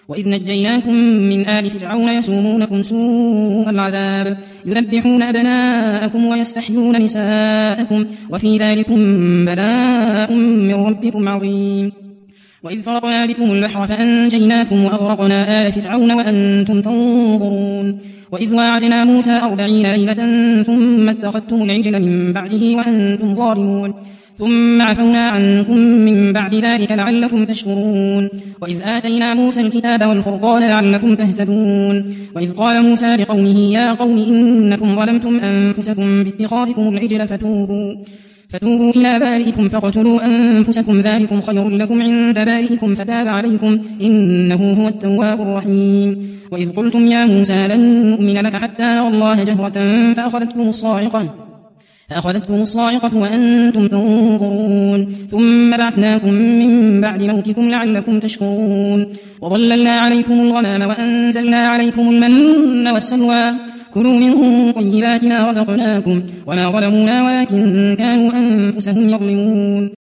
وإذ نجيناكم من آل فرعون يسومونكم سوء العذاب يذبحون أبناءكم ويستحيون نساءكم وفي ذلكم بلاء من ربكم عظيم. وإذ فرقنا بكم البحر فأنجيناكم وأغرقنا آل فرعون وأنتم تنظرون. وإذ واعدنا موسى 40 ليلة ثم اتخذتم العجل من بعده وأنتم ظالمون ثم عفونا عنكم من بعد ذلك لعلكم تشكرون. وإذ آتينا موسى الكتاب والفرقان لعلكم تهتدون. وإذ قال موسى لقومه يا قوم إنكم ظلمتم أنفسكم باتخاذكم العجل فتوبوا إلى بارئكم فاقتلوا أنفسكم ذلكم خير لكم عند بارئكم فتاب عليكم إنه هو التواب الرحيم. وإذ قلتم يا موسى لن نؤمن لك حتى نرى الله جهرة فأخذتكم الصاعقة وأنتم تنظرون ثم بعثناكم من بعد موتكم لعلكم تشكرون. وظللنا عليكم الغمام وأنزلنا عليكم المن والسلوى كلوا من طيبات ما رزقناكم وما ظلمونا ولكن كانوا أنفسهم يظلمون.